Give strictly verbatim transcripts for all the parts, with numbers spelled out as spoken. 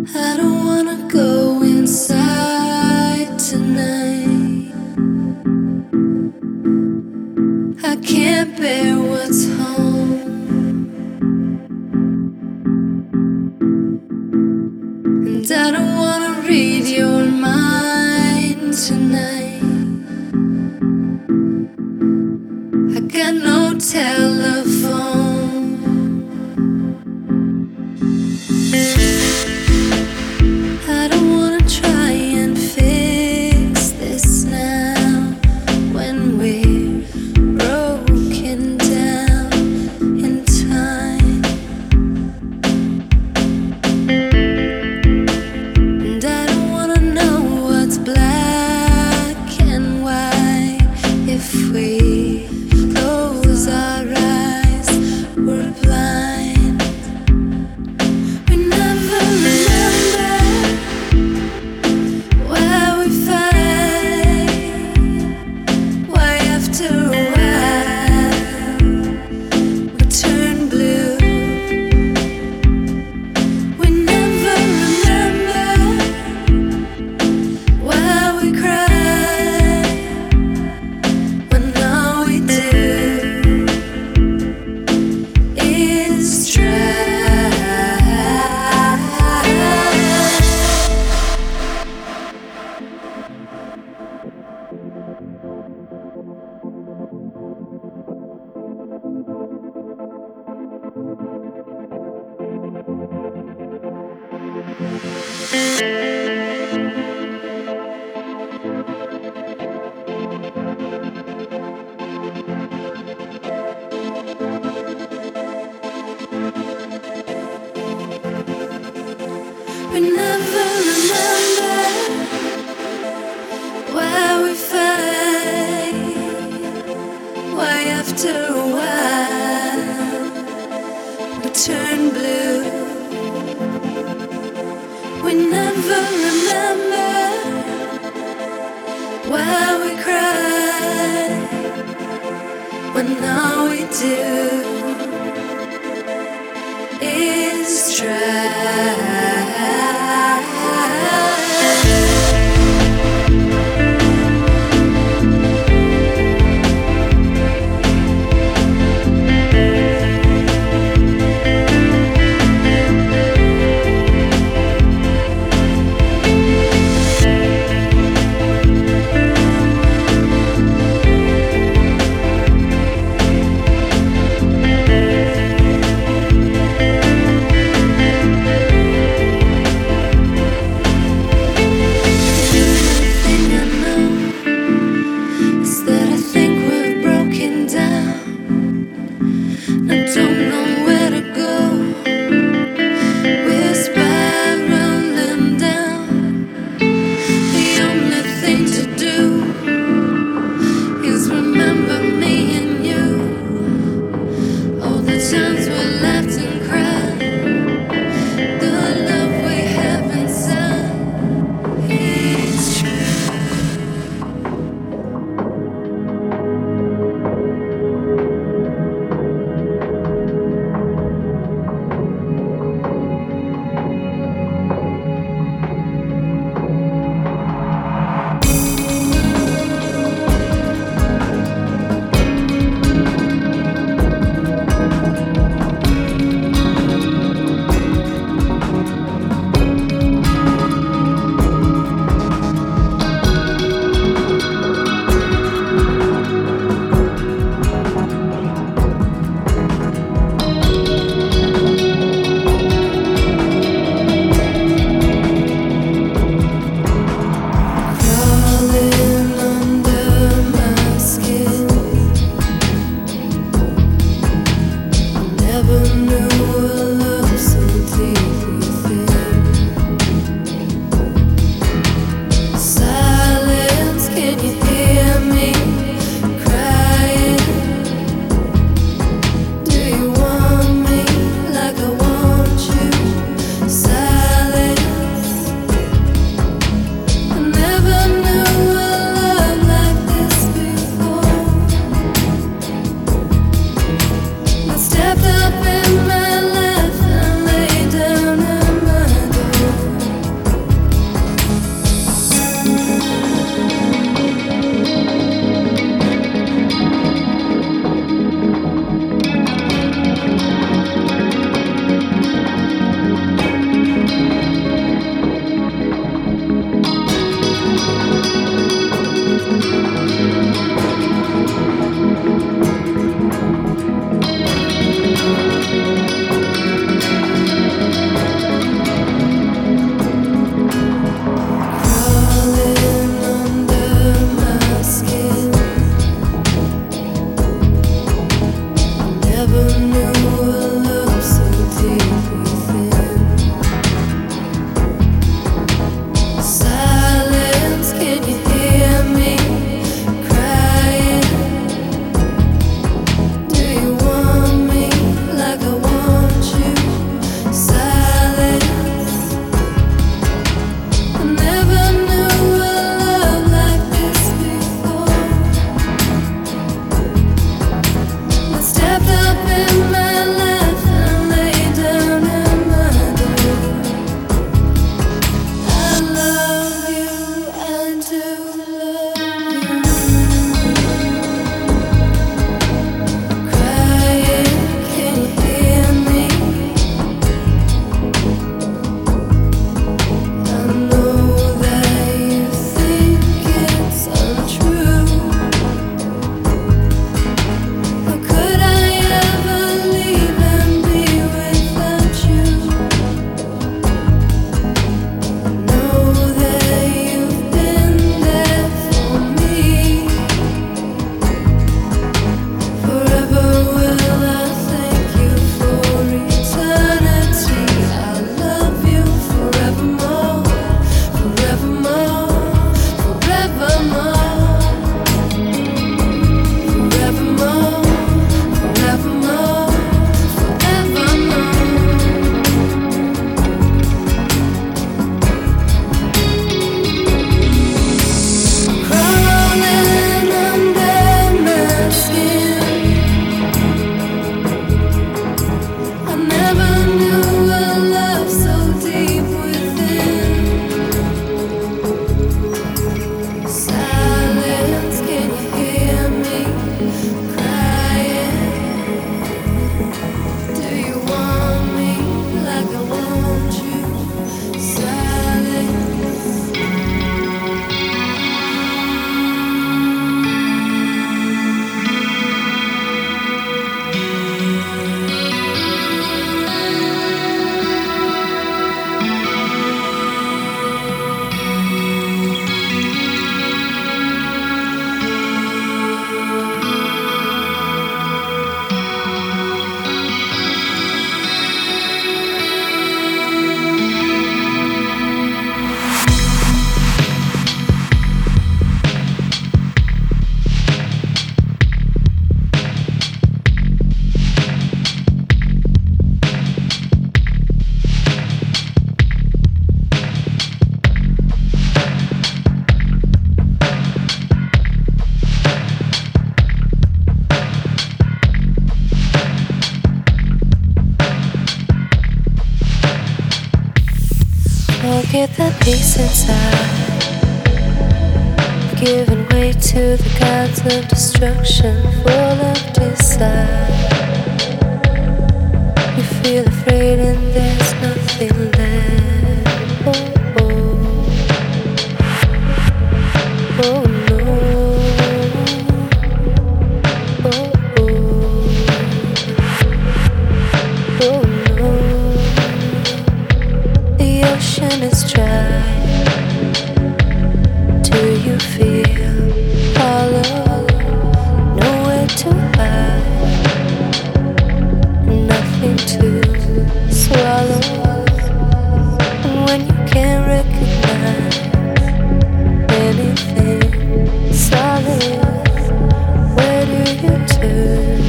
I don't wanna go inside tonight. I can't bear what's home, and I don't wanna read your mind tonight. I got no telephone. I don't wanna try and fix this now when we're broken down in time. And I don't wanna know what's black and white. If we close our eyes, we're blind. We never remember why we fight, why after a while we turn blue. We never remember why we cry when all we do is try. We never remember why we fight, why after a while we turn blue. We never remember why we cry when all we do is try. Forget the peace inside, giving way to the gods of destruction, full of desire. You feel afraid and there's nothing left. Oh, oh, oh no. Oh, oh, oh no. The ocean is dry. Do you feel hollow? Nowhere to hide, nothing to swallow. And when you can't recognize anything solid, where do you turn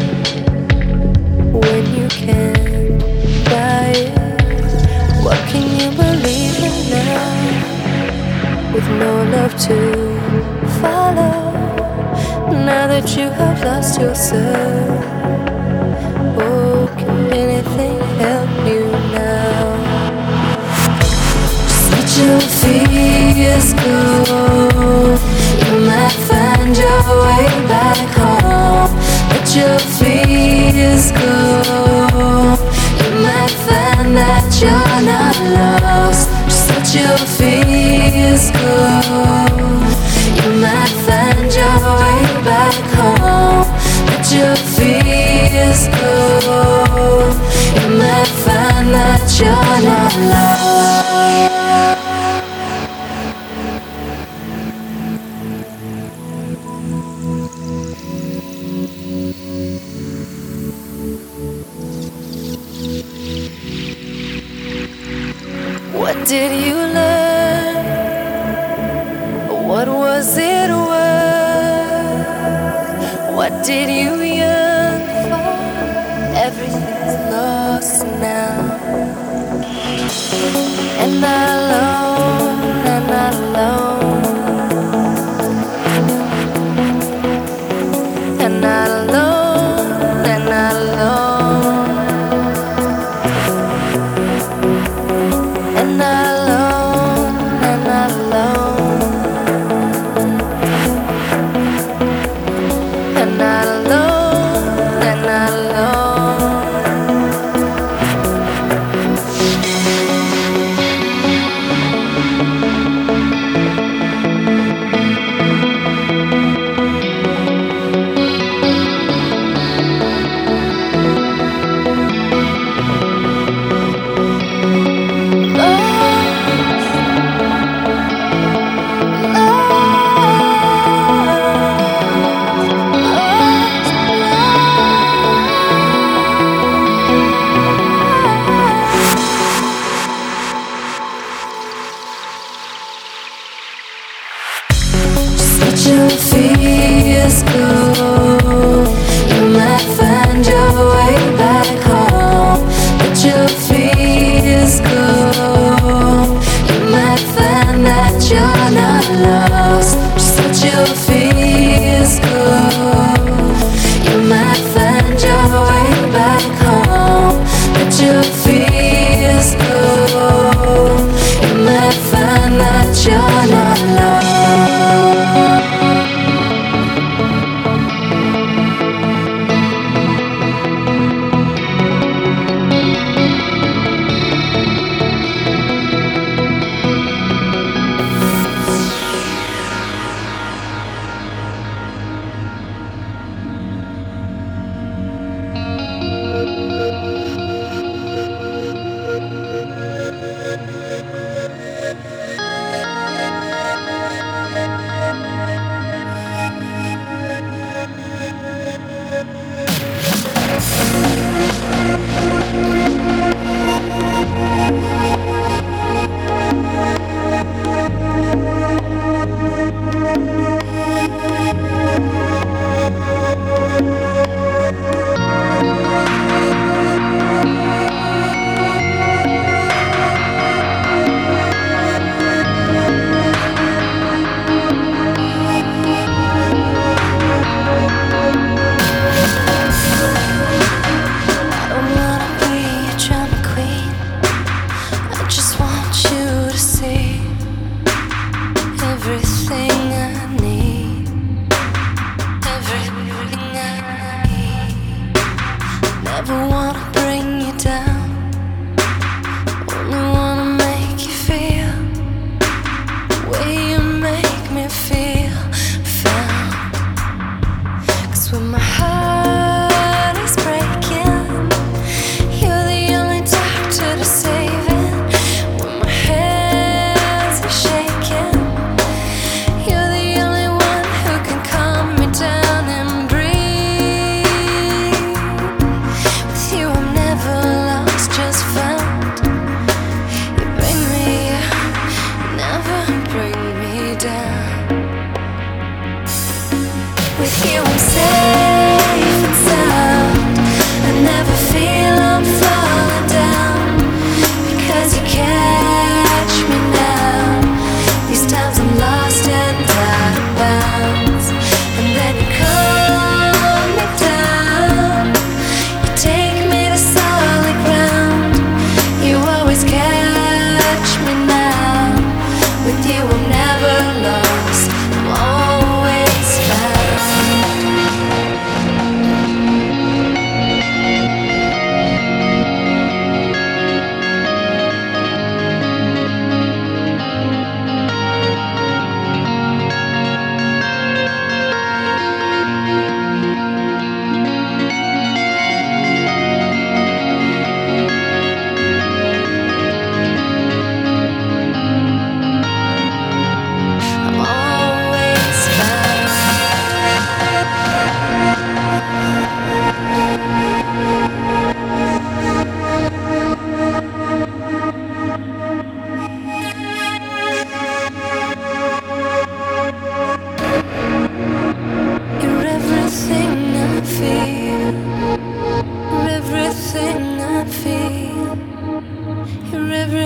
when you can't buy it? What can you believe in now, with no love to follow? Now that you have lost yourself, oh, can anything help you now? Just let your fears go. You might find your way back home. Let your fears go. You might find that you're not lost. Just let your fears go. You might find your way back home. Let your fears go. You might find that you're not lost. What did you learn? What was it worth? What did you yearn for? Everything's lost now. And not alone, and not alone. And not alone, and not alone. And not alone, and not alone. And not alone, and not alone. Let your fears go. You might find your way back home. Let your fears go. You might find that you're not lost. Just let your fears go. You might find your way back home. Let your fears go. You might find that you're not lost.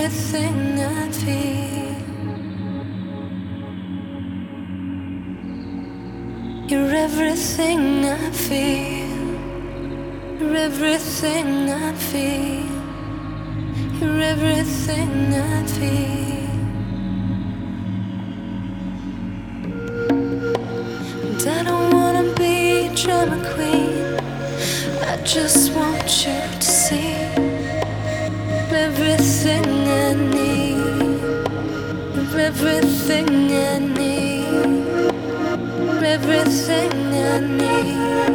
everything I feel. You're everything I feel. You're everything I feel. You're everything I feel. And I don't wanna be a drama queen. I just want you to see everything I need. Everything I need. Everything I need.